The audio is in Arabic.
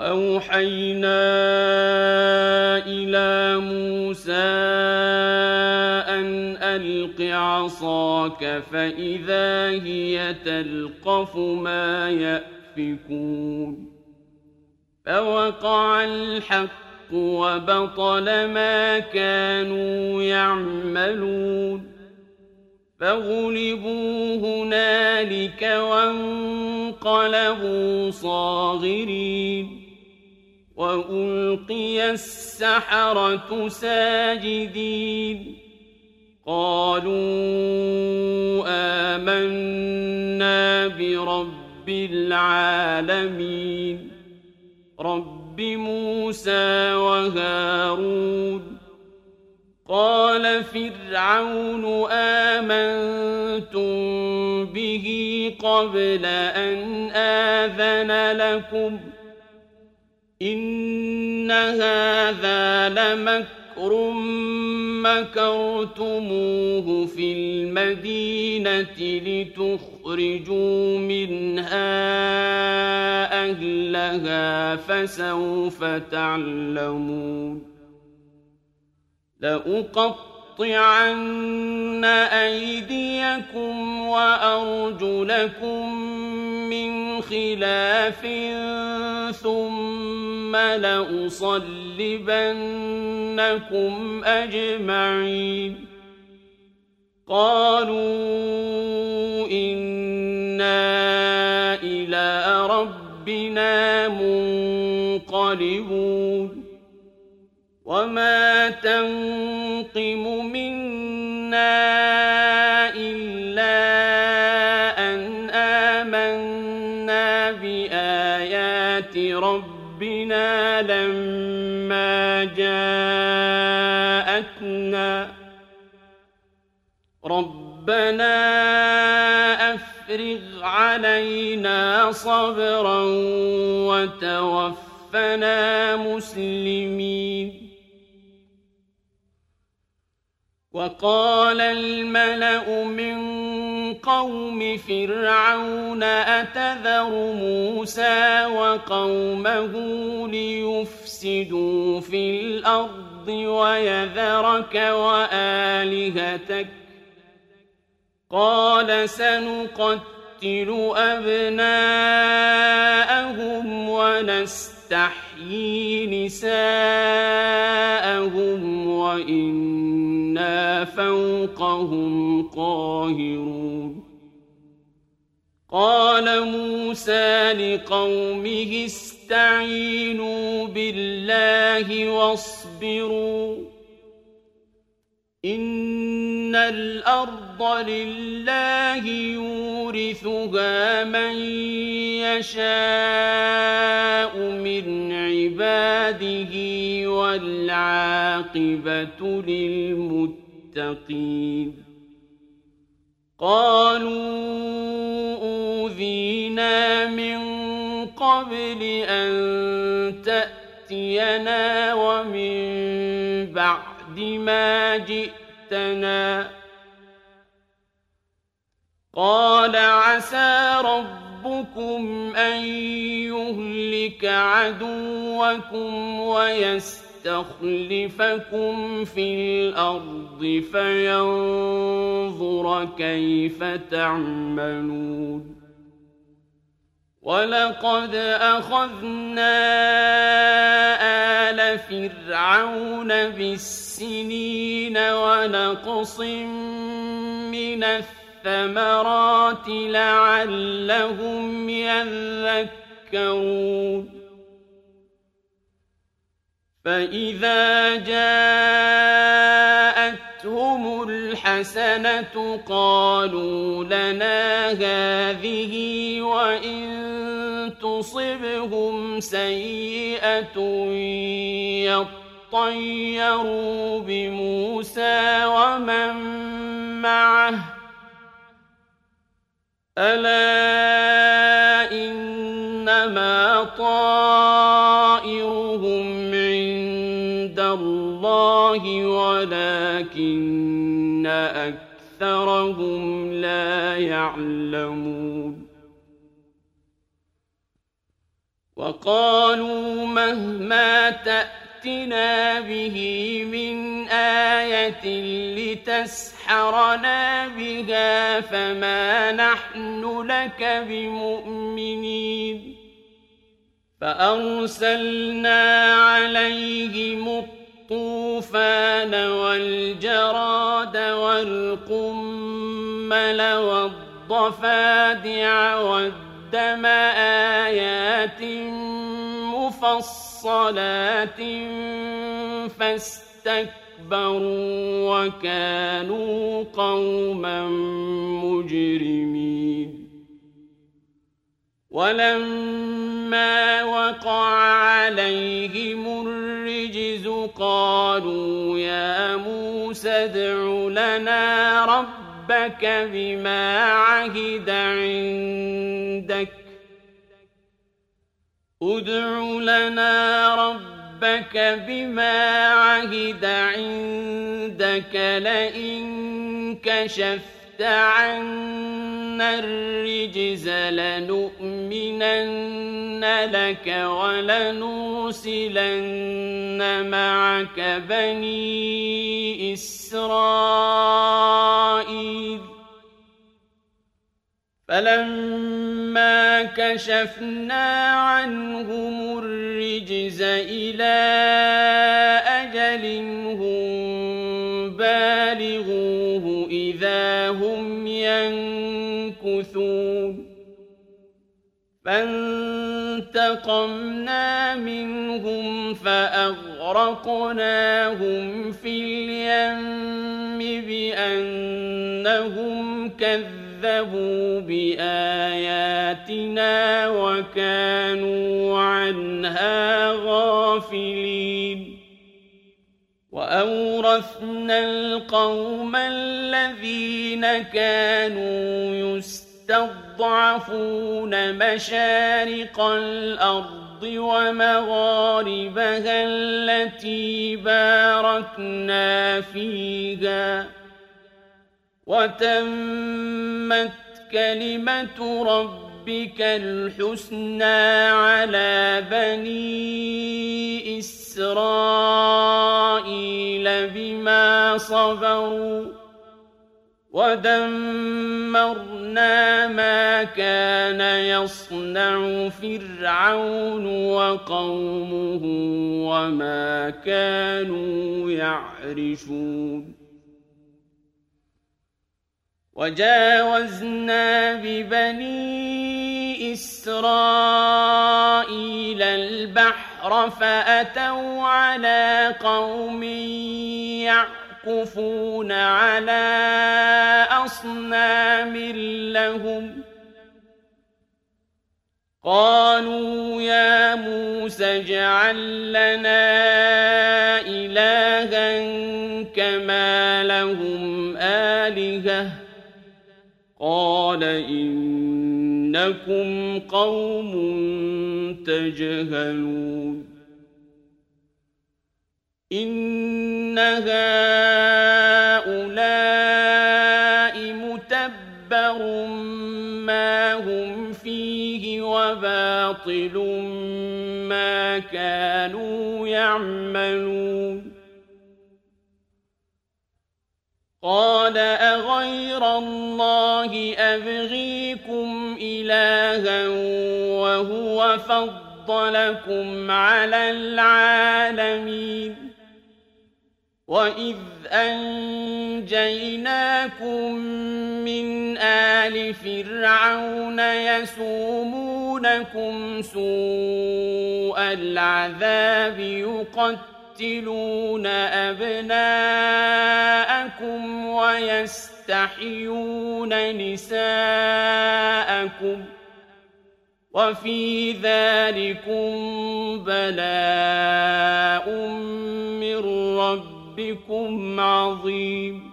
وأوحينا إلى موسى أن ألق عصاك فإذا هي تلقف ما يأفكون فوقع الحق وبطل ما كانوا يعملون فغلبوا هنالك وانقلبوا صاغرين وألقي السحرة ساجدين قالوا آمنا برب العالمين رب موسى وهارون قال فرعون آمنتم به قبل أن آذن لكم إن هذا لمكر مكرتموه في المدينة لتخرجوا منها أهلها فسوف تعلمون لأقطعن أيديكم وأرجلكم من خلاف ثم لأصلبنكم أجمعين قالوا إنا إلى ربنا منقلبون وما تنقم منا إلا أن آمنا بآيات ربنا لما جاءتنا ربنا أفرغ علينا صبرا وتوفنا مسلمين وقال الملأ من قوم فرعون أتذر موسى وقومه ليفسدوا في الأرض ويذرك وآلهتك قال سنقتل أبناءهم ونستحيي نساءهم وإنا فوقهم قاهرون قال موسى لقومه استعينوا بالله واصبروا إن الأرض لله يورثها من يشاء من عباده والعاقبة للمتقين قالوا أوذينا من قبل أن تأتينا ومن بعد ما جئتنا قال عسى ربكم أن يهلك عدوكم ويستخلفكم في الأرض فينظر كيف تعملون ولقد أخذنا آل فرعون بالسنين ونقص من الثمرات لعلهم يذكرون فإذا جاءتهم الحسنة قالوا لنا هذه وإن تصبهم سيئة يطيروا بموسى ومن معه ألا إنما طائرهم عند الله ولكن أكثرهم لا يعلمون وقالوا مهما تأتنا به من آية لتسحرنا بها فما نحن لك بمؤمنين فأرسلنا عليهم الطوفان والجراد والقمل والضفادع والدم آيات مفصلات فاستكبروا وكانوا قوما مجرمين ولما وقع عليهم الرجز قالوا يا موسى ادع لنا ربك بما عهد عندك لئن كشفت عنا الرجز لنؤمنن لك ولنرسلن معك بني إسرائيل فلما كشفنا عنهم الرجز إلى أجل هم بالغوه إذا هم ينكثون فانتقمنا منهم فأغرقناهم في اليم بأنهم كذبوا بآياتنا وكانوا عنها غافلين وأورثنا القوم الذين كانوا يستضعفون مشارق الأرض ومغاربها التي باركنا فيها وتمت كلمة ربك الحسنى على بني إسرائيل بما صبروا ودمرنا ما كان يصنع فرعون وقومه وما كانوا يعرشون وجاوزنا ببني إسرائيل البحر فأتوا على قوم يعكفون على أصنام لهم قالوا يا موسى اجعل لنا إلها كما لهم آلهة قال إنكم قوم تجهلون إن هؤلاء متبر ما هم فيه وباطل ما كانوا يعملون قال أغير الله أبغيكم إلها وهو فضلكم على العالمين وإذ أنجيناكم من آل فرعون يسومونكم سوء العذاب يقتلون أبناءكم ويستحيون نساءكم وفي ذلكم بلاء من ربكم عظيم